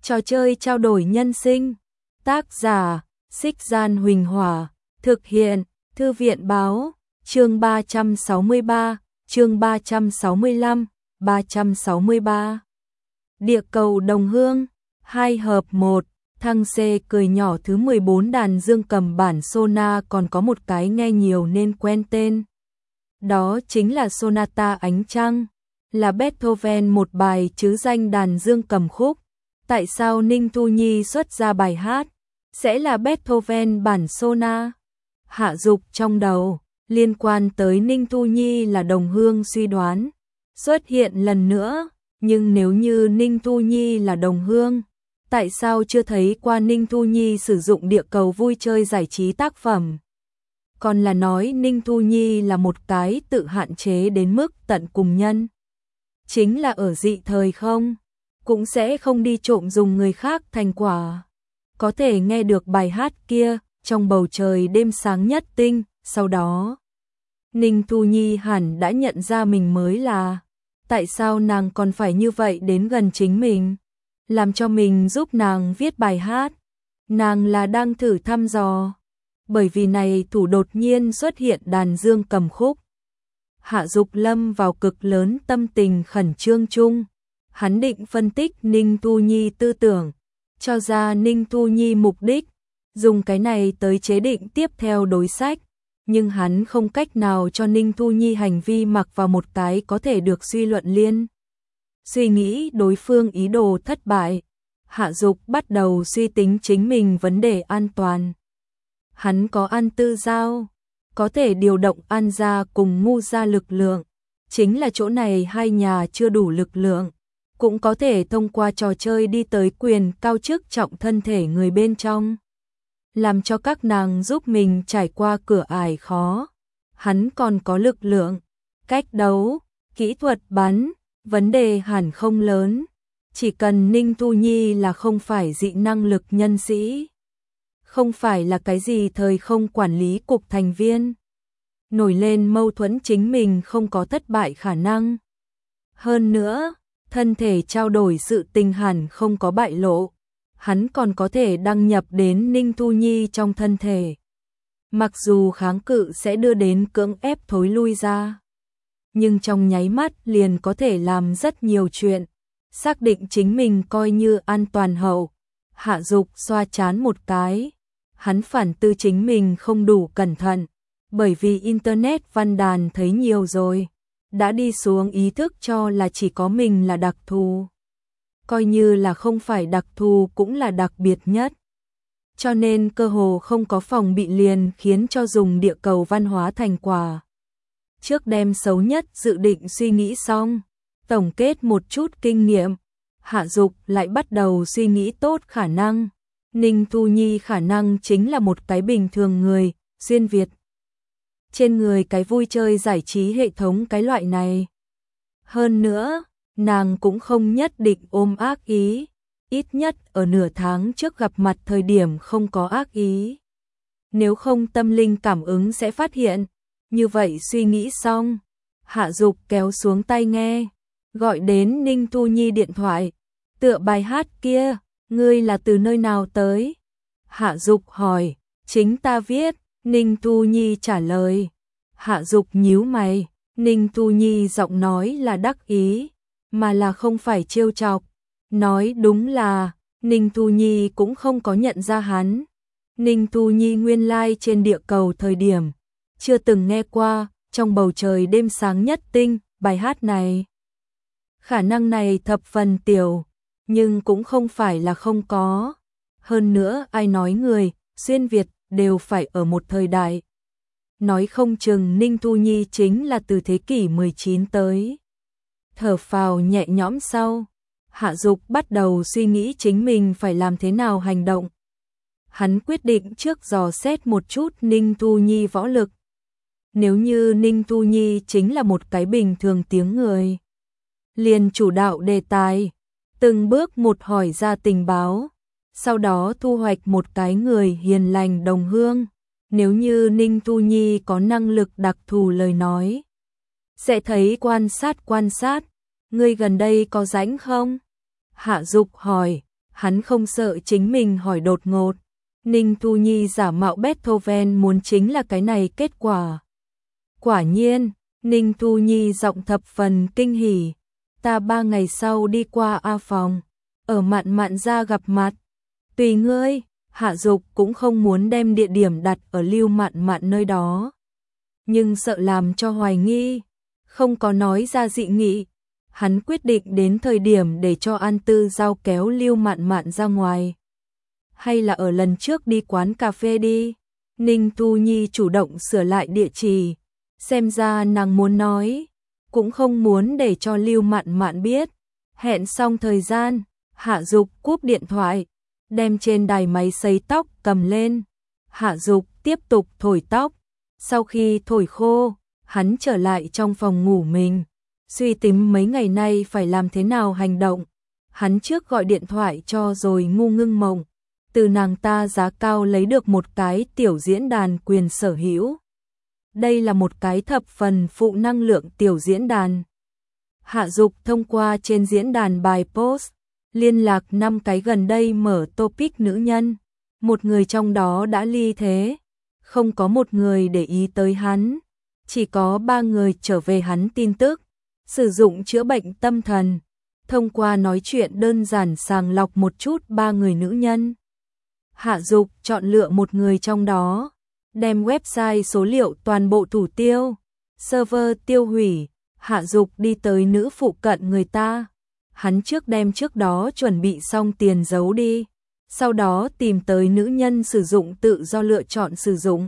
Trò chơi trao đổi nhân sinh. Tác giả: Xích Gian Huỳnh Hỏa. Thực hiện: Thư viện Báo. Chương 363, chương 365, 363. Địa cầu đồng hương, 2 hợp 1. Thăng C cười nhỏ thứ 14 đàn dương cầm bản Sona còn có một cái nghe nhiều nên quen tên. Đó chính là Sonata Ánh Trăng, là Beethoven một bài chứ danh đàn dương cầm khúc. Tại sao Ninh Thu Nhi xuất ra bài hát sẽ là Beethoven bản Sona? Hạ Dục trong đầu, liên quan tới Ninh Thu Nhi là đồng hương suy đoán xuất hiện lần nữa, nhưng nếu như Ninh Thu Nhi là đồng hương, tại sao chưa thấy qua Ninh Thu Nhi sử dụng địa cầu vui chơi giải trí tác phẩm? Còn là nói Ninh Thu Nhi là một cái tự hạn chế đến mức tận cùng nhân. Chính là ở dị thời không? Cũng sẽ không đi trộm dùng người khác thành quả. Có thể nghe được bài hát kia trong bầu trời đêm sáng nhất tinh, sau đó Ninh Thu Nhi hẳn đã nhận ra mình mới là. Tại sao nàng còn phải như vậy đến gần chính mình? Làm cho mình giúp nàng viết bài hát. Nàng là đang thử thăm dò. Bởi vì này thủ đột nhiên xuất hiện đàn dương cầm khúc. Hạ Dục lâm vào cực lớn tâm tình khẩn trương chung. Hắn định phân tích Ninh Thu Nhi tư tưởng, cho ra Ninh Thu Nhi mục đích, dùng cái này tới chế định tiếp theo đối sách. Nhưng hắn không cách nào cho Ninh Thu Nhi hành vi mặc vào một cái có thể được suy luận liên. Suy nghĩ đối phương ý đồ thất bại, Hạ Dục bắt đầu suy tính chính mình vấn đề an toàn. Hắn có An Tư Giao, có thể điều động An gia cùng Ngu gia lực lượng, chính là chỗ này hai nhà chưa đủ lực lượng, cũng có thể thông qua trò chơi đi tới quyền cao chức trọng thân thể người bên trong, làm cho các nàng giúp mình trải qua cửa ải khó. Hắn còn có lực lượng, cách đấu, kỹ thuật bắn, vấn đề hẳn không lớn, chỉ cần Ninh Thu Nhi là không phải dị năng lực nhân sĩ, không phải là cái gì thời không quản lý cục thành viên. Nổi lên mâu thuẫn chính mình không có thất bại khả năng. Hơn nữa, thân thể trao đổi sự tình hẳn không có bại lộ. Hắn còn có thể đăng nhập đến Ninh Thu Nhi trong thân thể. Mặc dù kháng cự sẽ đưa đến cưỡng ép thối lui ra, nhưng trong nháy mắt liền có thể làm rất nhiều chuyện. Xác định chính mình coi như an toàn hậu. Hạ Dục xoa chán một cái. Hắn phản tư chính mình không đủ cẩn thận, bởi vì Internet văn đàn thấy nhiều rồi, đã đi xuống ý thức cho là chỉ có mình là đặc thù. Coi như là không phải đặc thù cũng là đặc biệt nhất. Cho nên cơ hồ không có phòng bị liền khiến cho dùng địa cầu văn hóa thành quả. Trước đem xấu nhất dự định suy nghĩ xong, tổng kết một chút kinh nghiệm, Hạ Dục lại bắt đầu suy nghĩ tốt khả năng. Ninh Thu Nhi khả năng chính là một cái bình thường người, xuyên Việt. Trên người cái vui chơi giải trí hệ thống cái loại này. Hơn nữa, nàng cũng không nhất định ôm ác ý, ít nhất ở nửa tháng trước gặp mặt thời điểm không có ác ý. Nếu không tâm linh cảm ứng sẽ phát hiện. Như vậy suy nghĩ xong, Hạ Dục kéo xuống tai nghe, gọi đến Ninh Thu Nhi điện thoại. Tựa bài hát kia, ngươi là từ nơi nào tới? Hạ Dục hỏi. Chính ta viết, Ninh Thu Nhi trả lời. Hạ Dục nhíu mày, Ninh Thu Nhi giọng nói là đắc ý, mà là không phải trêu chọc. Nói đúng là, Ninh Thu Nhi cũng không có nhận ra hắn. Ninh Thu Nhi nguyên lai trên địa cầu thời điểm, chưa từng nghe qua, trong bầu trời đêm sáng nhất tinh, bài hát này. Khả năng này thập phần tiểu, nhưng cũng không phải là không có. Hơn nữa ai nói người, xuyên Việt, đều phải ở một thời đại. Nói không chừng Ninh Thu Nhi chính là từ thế kỷ 19 tới. Thở phào nhẹ nhõm sau, Hạ Dục bắt đầu suy nghĩ chính mình phải làm thế nào hành động. Hắn quyết định trước dò xét một chút Ninh Thu Nhi võ lực. Nếu như Ninh Thu Nhi chính là một cái bình thường tiếng người, liền chủ đạo đề tài, từng bước một hỏi ra tình báo, sau đó thu hoạch một cái người hiền lành đồng hương. Nếu như Ninh Thu Nhi có năng lực đặc thù lời nói, sẽ thấy quan sát, ngươi gần đây có rảnh không? Hạ Dục hỏi, Hắn không sợ chính mình hỏi đột ngột. Ninh Thu Nhi giả mạo Beethoven muốn chính là cái này kết quả. Quả nhiên, Ninh Thu Nhi giọng thập phần kinh hỉ. Ta 3 ngày sau đi qua A phòng, ở Mạn Mạn gia gặp mặt. Tùy ngươi. Hạ Dục cũng không muốn đem địa điểm đặt ở Lưu Mạn Mạn nơi đó, nhưng sợ làm cho hoài nghi, không có nói ra dị nghị. Hắn quyết định đến thời điểm để cho An Tư Giao kéo Lưu Mạn Mạn ra ngoài. Hay là ở lần trước đi quán cà phê đi. Ninh Thu Nhi chủ động sửa lại địa chỉ, xem ra nàng muốn nói, cũng không muốn để cho Lưu Mạn Mạn biết. Hẹn xong thời gian, Hạ Dục cúp điện thoại, đem trên đài máy sấy tóc cầm lên. Hạ Dục tiếp tục thổi tóc. Sau khi thổi khô, hắn trở lại trong phòng ngủ mình, suy tính mấy ngày nay phải làm thế nào hành động. Hắn trước gọi điện thoại cho rồi ngu ngưng mộng, từ nàng ta giá cao lấy được một cái tiểu diễn đàn quyền sở hữu. Đây là một cái thập phần phụ năng lượng tiểu diễn đàn. Hạ Dục thông qua trên diễn đàn bài post, liên lạc 5 cái gần đây mở topic nữ nhân. Một người trong đó đã ly thế, không có một người để ý tới hắn. Chỉ có 3 người trở về hắn tin tức, sử dụng chữa bệnh tâm thần. Thông qua nói chuyện đơn giản sàng lọc một chút 3 người nữ nhân. Hạ Dục chọn lựa một người trong đó, đem website số liệu toàn bộ thủ tiêu, server tiêu hủy. Hạ Dục đi tới nữ phụ cận người ta. Hắn trước đem trước đó chuẩn bị xong tiền giấu đi, sau đó tìm tới nữ nhân sử dụng tự do lựa chọn sử dụng.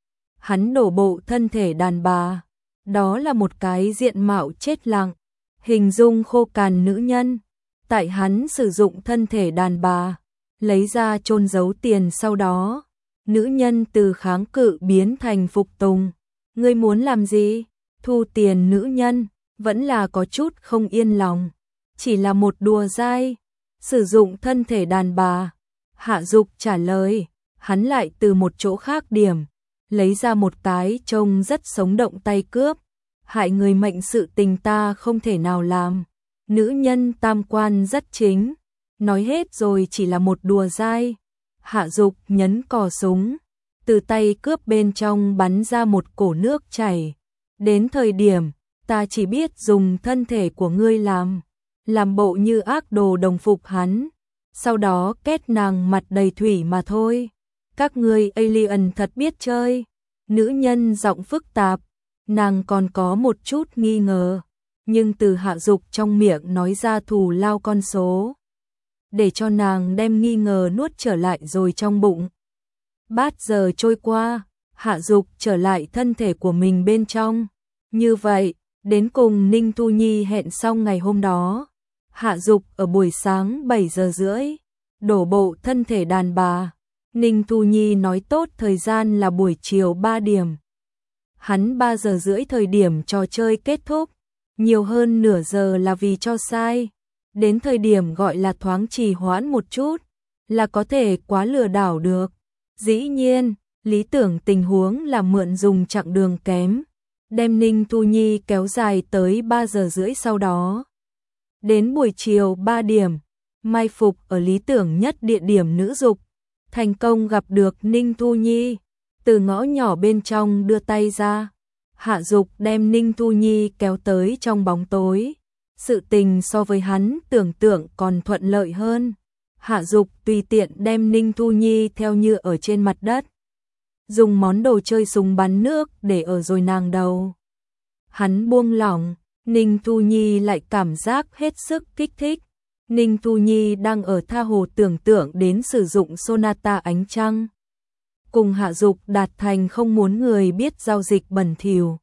Hắn đổ bộ thân thể đàn bà, đó là một cái diện mạo chết lặng, hình dung khô cằn nữ nhân. Tại hắn sử dụng thân thể đàn bà, lấy ra chôn giấu tiền sau đó, nữ nhân từ kháng cự biến thành phục tùng. Ngươi muốn làm gì? Thu tiền. Nữ nhân vẫn là có chút không yên lòng. Chỉ là một đùa dai, sử dụng thân thể đàn bà. Hạ Dục trả lời, hắn lại từ một chỗ khác điểm, lấy ra một cái trông rất sống động tay cướp. Hại người mệnh sự tình ta không thể nào làm. Nữ nhân tam quan rất chính, nói hết rồi chỉ là một đùa dai. Hạ Dục nhấn cò súng, từ tay cướp bên trong bắn ra một cổ nước chảy. Đến thời điểm, ta chỉ biết dùng thân thể của ngươi làm bộ như ác đồ đồng phục hắn, sau đó kết nàng mặt đầy thủy mà thôi. Các ngươi alien thật biết chơi. Nữ nhân giọng phức tạp, nàng còn có một chút nghi ngờ, nhưng từ Hạ Dục trong miệng nói ra thù lao con số, để cho nàng đem nghi ngờ nuốt trở lại rồi trong bụng. Bát giờ trôi qua, Hạ Dục trở lại thân thể của mình bên trong. Như vậy, đến cùng Ninh Thu Nhi hẹn xong ngày hôm đó. Hạ Dục ở buổi sáng 7 giờ rưỡi, đổ bộ thân thể đàn bà. Ninh Thu Nhi nói tốt thời gian là buổi chiều 3 điểm. Hắn 3 giờ rưỡi thời điểm trò chơi kết thúc, nhiều hơn nửa giờ là vì cho sai. Đến thời điểm gọi là thoáng trì hoãn một chút, là có thể quá lừa đảo được. Dĩ nhiên, lý tưởng tình huống là mượn dùng chặng đường kém, đem Ninh Thu Nhi kéo dài tới 3 giờ rưỡi sau đó. Đến buổi chiều 3 điểm, mai phục ở lý tưởng nhất địa điểm nữ dục, thành công gặp được Ninh Thu Nhi, từ ngõ nhỏ bên trong đưa tay ra. Hạ Dục đem Ninh Thu Nhi kéo tới trong bóng tối. Sự tình so với hắn tưởng tượng còn thuận lợi hơn. Hạ Dục tùy tiện đem Ninh Thu Nhi theo như ở trên mặt đất, dùng món đồ chơi súng bắn nước để ở rồi nàng đầu. Hắn buông lỏng, Ninh Thu Nhi lại cảm giác hết sức kích thích. Ninh Thu Nhi đang ở tha hồ tưởng tượng đến sử dụng Sonata ánh trăng, cùng Hạ Dục đạt thành không muốn người biết giao dịch bẩn thỉu,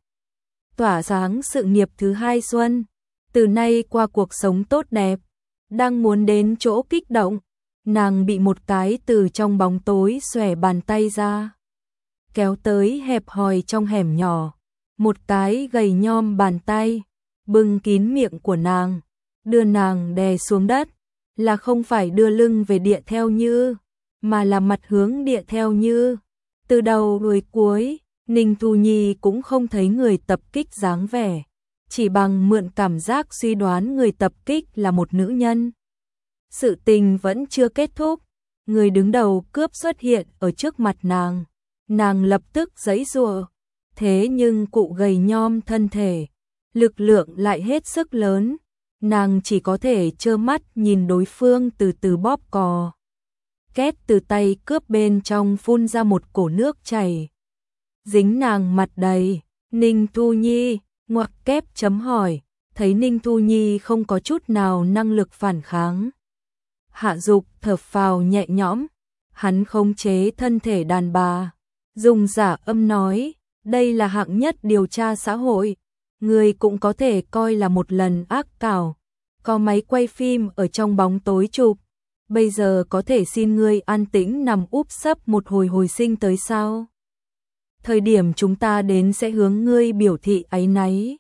tỏa sáng sự nghiệp thứ hai xuân, từ nay qua cuộc sống tốt đẹp. Đang muốn đến chỗ kích động, nàng bị một cái từ trong bóng tối xòe bàn tay ra, kéo tới hẹp hòi trong hẻm nhỏ. Một cái gầy nhom bàn tay bưng kín miệng của nàng, đưa nàng đè xuống đất, là không phải đưa lưng về địa theo như, mà là mặt hướng địa theo như. Từ đầu đuôi cuối, Ninh Thu Nhi cũng không thấy người tập kích dáng vẻ, chỉ bằng mượn cảm giác suy đoán người tập kích là một nữ nhân. Sự tình vẫn chưa kết thúc, người đứng đầu cướp xuất hiện ở trước mặt nàng lập tức giãy giụa, thế nhưng cụ gầy nhom thân thể, lực lượng lại hết sức lớn, nàng chỉ có thể trơ mắt nhìn đối phương từ từ bóp cò. Két từ tay cướp bên trong phun ra một cổ nước chảy, dính nàng mặt đầy. Ninh Thu Nhi, ngoặc kép chấm hỏi, thấy Ninh Thu Nhi không có chút nào năng lực phản kháng. Hạ Dục thở phào nhẹ nhõm, hắn khống chế thân thể đàn bà, dùng giả âm nói, đây là hạng nhất điều tra xã hội, người cũng có thể coi là một lần ác cảo, có máy quay phim ở trong bóng tối chụp, bây giờ có thể xin ngươi an tĩnh nằm úp sấp một hồi sinh tới sao? Thời điểm chúng ta đến sẽ hướng ngươi biểu thị áy náy.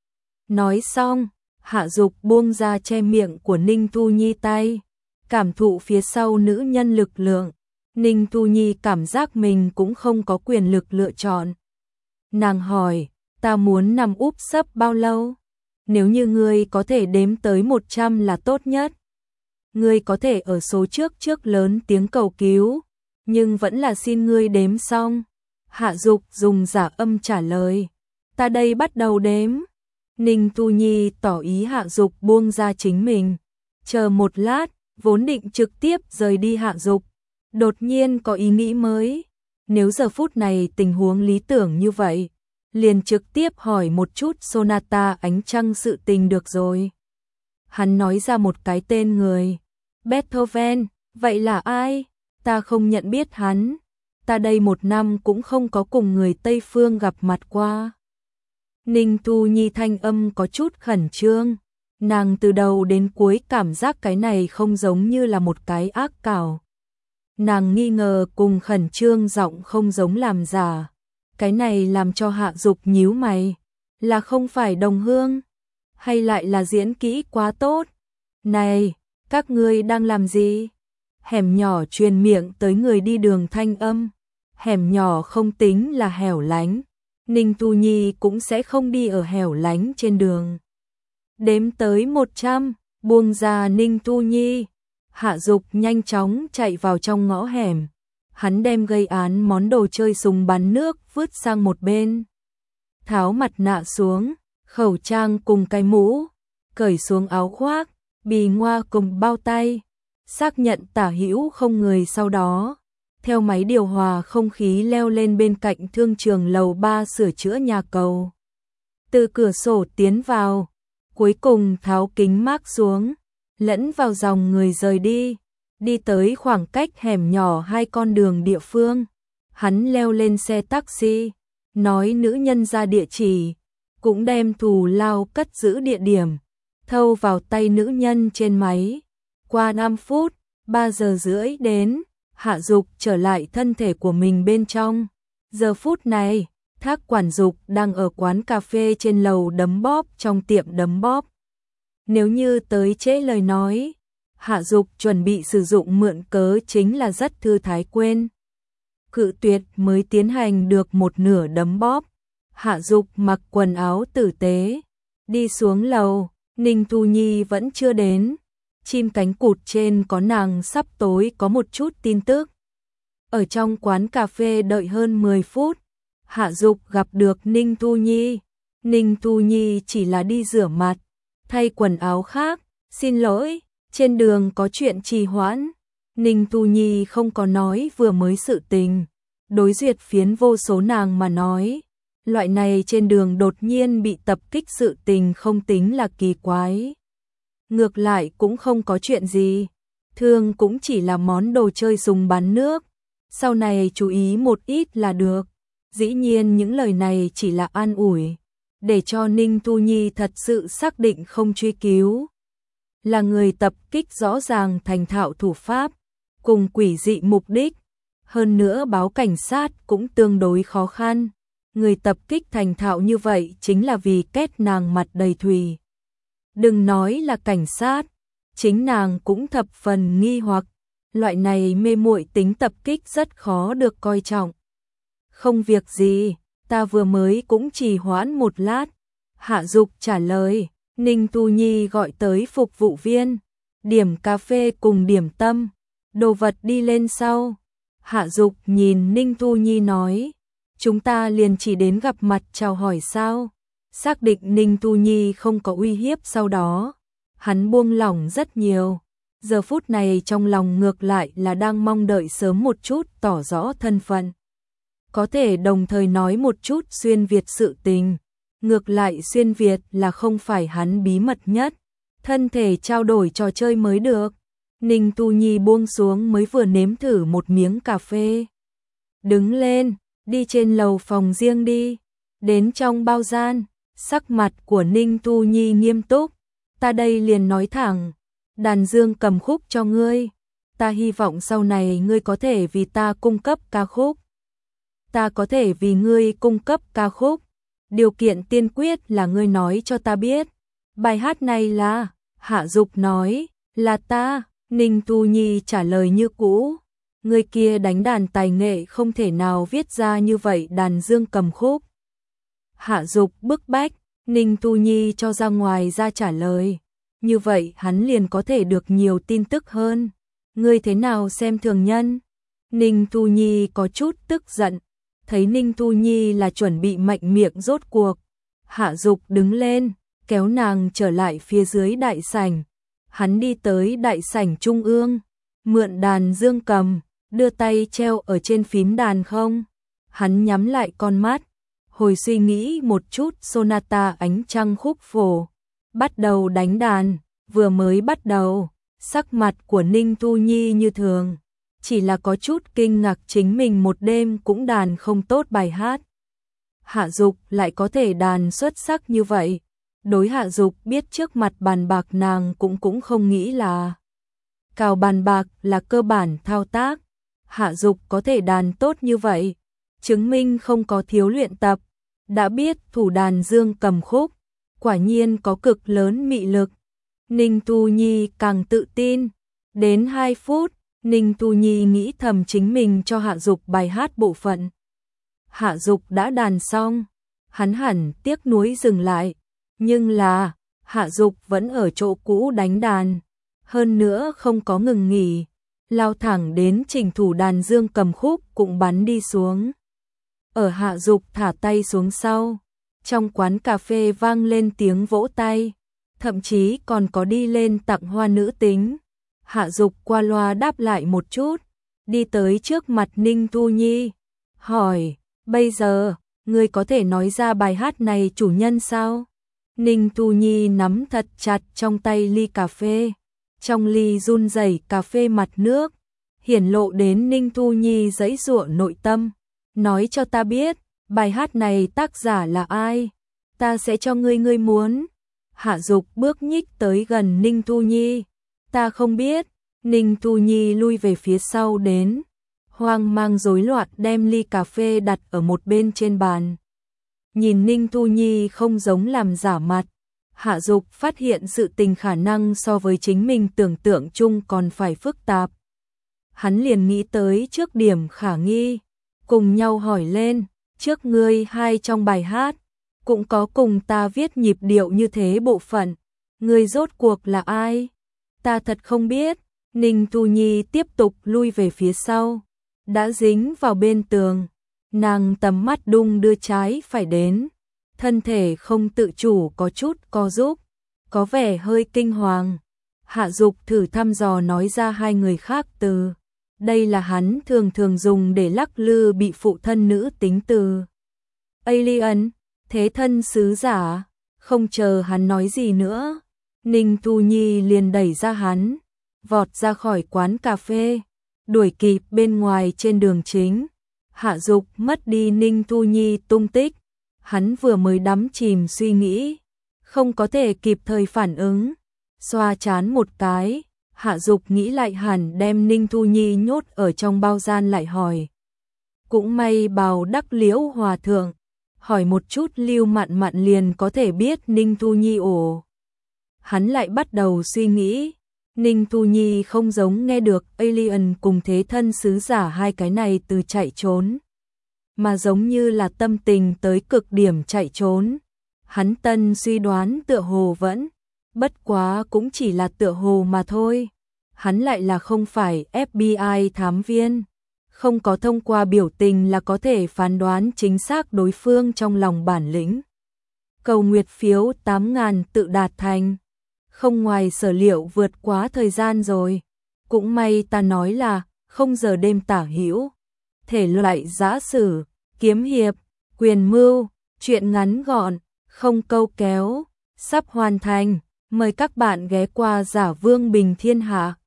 Nói xong, Hạ Dục buông ra che miệng của Ninh Thu Nhi tay, cảm thụ phía sau nữ nhân lực lượng. Ninh Thu Nhi cảm giác mình cũng không có quyền lực lựa chọn. Nàng hỏi, ta muốn nằm úp sấp bao lâu? Nếu như ngươi có thể đếm tới 100 là tốt nhất. Ngươi có thể ở số trước lớn tiếng cầu cứu, nhưng vẫn là xin ngươi đếm xong. Hạ Dục dùng giả âm trả lời, ta đây bắt đầu đếm. Ninh Thu Nhi tỏ ý Hạ Dục buông ra chính mình. Chờ một lát, vốn định trực tiếp rời đi Hạ Dục, đột nhiên có ý nghĩ mới. Nếu giờ phút này tình huống lý tưởng như vậy, liền trực tiếp hỏi một chút Sonata Ánh Trăng sự tình được rồi. Hắn nói ra một cái tên người. Beethoven, vậy là ai? Ta không nhận biết hắn. Ta đây 1 năm cũng không có cùng người Tây Phương gặp mặt qua. Ninh Thu Nhi thanh âm có chút khẩn trương. Nàng từ đầu đến cuối cảm giác cái này không giống như là một cái ác cảo. Nàng nghi ngờ cùng khẩn trương giọng không giống làm giả. Cái này làm cho Hạ Dục nhíu mày. Là không phải đồng hương? Hay lại là diễn kỹ quá tốt? Này, các ngươi đang làm gì? Hẻm nhỏ truyền miệng tới người đi đường thanh âm. Hẻm nhỏ không tính là hẻo lánh. Ninh Thu Nhi cũng sẽ không đi ở hẻo lánh trên đường. Đếm tới 100, buông ra Ninh Thu Nhi. Hạ Dục nhanh chóng chạy vào trong ngõ hẻm. Hắn đem gây án món đồ chơi súng bắn nước vứt sang một bên. Tháo mặt nạ xuống, khẩu trang cùng cái mũ, cởi xuống áo khoác, bì ngoa cùng bao tay. Xác nhận tả hữu không người sau đó. Theo máy điều hòa không khí leo lên bên cạnh thương trường lầu 3 sửa chữa nhà cầu. Từ cửa sổ tiến vào, cuối cùng tháo kính mác xuống, lẫn vào dòng người rời đi, đi tới khoảng cách hẻm nhỏ 2 con đường địa phương. Hắn leo lên xe taxi, nói nữ nhân ra địa chỉ, cũng đem thù lao cất giữ địa điểm, thâu vào tay nữ nhân trên máy. Qua 5 phút, 3 giờ rưỡi đến. Hạ Dục trở lại thân thể của mình bên trong. Giờ phút này, Thác Quản Dục đang ở quán cà phê trên lầu đấm bóp trong tiệm đấm bóp. Nếu như tới trễ lời nói, Hạ Dục chuẩn bị sử dụng mượn cớ chính là rất thư thái quên. Cự tuyệt mới tiến hành được một nửa đấm bóp. Hạ Dục mặc quần áo tử tế, đi xuống lầu, Ninh Thu Nhi vẫn chưa đến. Chim cánh cụt trên có nàng sắp tối có một chút tin tức. Ở trong quán cà phê đợi hơn 10 phút, Hạ Dục gặp được Ninh Thu Nhi. Ninh Thu Nhi chỉ là đi rửa mặt, thay quần áo khác, xin lỗi, trên đường có chuyện trì hoãn. Ninh Thu Nhi không có nói vừa mới sự tình, đối duyệt phiến vô số nàng mà nói. Loại này trên đường đột nhiên bị tập kích sự tình không tính là kỳ quái. Ngược lại cũng không có chuyện gì, thương cũng chỉ là món đồ chơi súng bắn nước, sau này chú ý một ít là được. Dĩ nhiên những lời này chỉ là an ủi, để cho Ninh Thu Nhi thật sự xác định không truy cứu. Là người tập kích rõ ràng thành thạo thủ pháp, cùng quỷ dị mục đích, hơn nữa báo cảnh sát cũng tương đối khó khăn. Người tập kích thành thạo như vậy chính là vì kết nàng mặt đầy thùy. Đừng nói là cảnh sát, chính nàng cũng thập phần nghi hoặc, loại này mê muội tính tập kích rất khó được coi trọng. Không việc gì, ta vừa mới cũng trì hoãn một lát. Hạ Dục trả lời, Ninh Thu Nhi gọi tới phục vụ viên, điểm cà phê cùng điểm tâm, đồ vật đi lên sau. Hạ Dục nhìn Ninh Thu Nhi nói, chúng ta liền chỉ đến gặp mặt chào hỏi sao? Xác định Ninh Thu Nhi không có uy hiếp sau đó, hắn buông lỏng rất nhiều. Giờ phút này trong lòng ngược lại là đang mong đợi sớm một chút tỏ rõ thân phận. Có thể đồng thời nói một chút xuyên Việt sự tình. Ngược lại xuyên Việt là không phải hắn bí mật nhất. Thân thể trao đổi trò chơi mới được. Ninh Tu Nhi buông xuống mới vừa nếm thử một miếng cà phê. Đứng lên, đi trên lầu phòng riêng đi. Đến trong bao gian, sắc mặt của Ninh Tu Nhi nghiêm túc. Ta đây liền nói thẳng, đàn dương cầm khúc cho ngươi. Ta hy vọng sau này ngươi có thể vì ta cung cấp ca khúc. Ta có thể vì ngươi cung cấp ca khúc. Điều kiện tiên quyết là ngươi nói cho ta biết. Bài hát này là, Hạ Dục nói, là ta. Ninh Tu Nhi trả lời như cũ. Người kia đánh đàn tài nghệ không thể nào viết ra như vậy đàn dương cầm khúc. Hạ Dục bức bách, Ninh Tu Nhi cho ra ngoài ra trả lời. Như vậy hắn liền có thể được nhiều tin tức hơn. Ngươi thế nào xem thường nhân? Ninh Tu Nhi có chút tức giận. Thấy Ninh Tu Nhi là chuẩn bị mạnh miệng rốt cuộc. Hạ Dục đứng lên, kéo nàng trở lại phía dưới đại sảnh. Hắn đi tới đại sảnh trung ương, mượn đàn dương cầm, đưa tay treo ở trên phím đàn không. Hắn nhắm lại con mắt, hồi suy nghĩ một chút sonata ánh trăng khúc phổ. Bắt đầu đánh đàn, vừa mới bắt đầu, sắc mặt của Ninh Tu Nhi như thường. Chỉ là có chút kinh ngạc chính mình một đêm cũng đàn không tốt bài hát. Hạ Dục lại có thể đàn xuất sắc như vậy. Đối Hạ Dục biết trước mặt bàn bạc nàng cũng không nghĩ là. Cào bàn bạc là cơ bản thao tác. Hạ Dục có thể đàn tốt như vậy. Chứng minh không có thiếu luyện tập. Đã biết thủ đàn dương cầm khúc. Quả nhiên có cực lớn mị lực. Ninh Tu Nhi càng tự tin. Đến 2 phút, Ninh Tu Nhi nghĩ thầm chính mình cho Hạ Dục bài hát bộ phận. Hạ Dục đã đàn xong. Hắn hẳn tiếc nuối dừng lại. Nhưng là, Hạ Dục vẫn ở chỗ cũ đánh đàn. Hơn nữa không có ngừng nghỉ. Lao thẳng đến trình thủ đàn dương cầm khúc cũng bắn đi xuống. Ở Hạ Dục thả tay xuống sau. Trong quán cà phê vang lên tiếng vỗ tay. Thậm chí còn có đi lên tặng hoa nữ tính. Hạ Dục qua loa đáp lại một chút. Đi tới trước mặt Ninh Tu Nhi. Hỏi, bây giờ, ngươi có thể nói ra bài hát này chủ nhân sao? Ninh Tu Nhi nắm thật chặt trong tay ly cà phê. Trong ly run rẩy cà phê mặt nước. Hiển lộ đến Ninh Tu Nhi giãy giụa nội tâm. Nói cho ta biết, bài hát này tác giả là ai? Ta sẽ cho ngươi muốn. Hạ Dục bước nhích tới gần Ninh Tu Nhi. Ta không biết. Ninh Tu Nhi lui về phía sau đến. Hoang mang rối loạn đem ly cà phê đặt ở một bên trên bàn. Nhìn Ninh Tu Nhi không giống làm giả mặt. Hạ Dục phát hiện sự tình khả năng so với chính mình tưởng tượng chung còn phải phức tạp. Hắn liền nghĩ tới trước điểm khả nghi. Cùng nhau hỏi lên, trước ngươi hai trong bài hát, cũng có cùng ta viết nhịp điệu như thế bộ phận. Ngươi rốt cuộc là ai? Ta thật không biết. Ninh Tu Nhi tiếp tục lui về phía sau. Đã dính vào bên tường. Nàng tầm mắt đung đưa trái phải đến. Thân thể không tự chủ có chút co rúm, có vẻ hơi kinh hoàng. Hạ Dục thử thăm dò nói ra hai người khác từ. Đây là hắn thường dùng để lắc lư bị phụ thân nữ tính từ. Alien, thế thân sứ giả. Không chờ hắn nói gì nữa. Ninh Tu Nhi liền đẩy ra hắn. Vọt ra khỏi quán cà phê. Đuổi kịp bên ngoài trên đường chính. Hạ Dục mất đi Ninh Tu Nhi tung tích. Hắn vừa mới đắm chìm suy nghĩ. Không có thể kịp thời phản ứng. Xoa chán một cái. Hạ Dục nghĩ lại hẳn đem Ninh Tu Nhi nhốt ở trong bao gian lại hỏi. Cũng may Bào Đắc Liễu Hòa Thượng. Hỏi một chút Lưu Mạn Mạn liền có thể biết Ninh Tu Nhi ổ. Hắn lại bắt đầu suy nghĩ. Ninh Tu Nhi không giống nghe được alien cùng thế thân sứ giả hai cái này từ chạy trốn. Mà giống như là tâm tình tới cực điểm chạy trốn. Hắn tân suy đoán tựa hồ vẫn bất quá cũng chỉ là tựa hồ mà thôi. Hắn lại là không phải FBI thám viên, không có thông qua biểu tình là có thể phán đoán chính xác đối phương trong lòng bản lĩnh. Cầu nguyệt phiếu 8.000 tự đạt thành, không ngoài sở liệu vượt quá thời gian rồi. Cũng may ta nói là 0 giờ đêm tả hữu. Thể loại giã sử, kiếm hiệp, quyền mưu, truyện ngắn gọn, không câu kéo, sắp hoàn thành. Mời các bạn ghé qua Giả Vương Bình Thiên Hạ.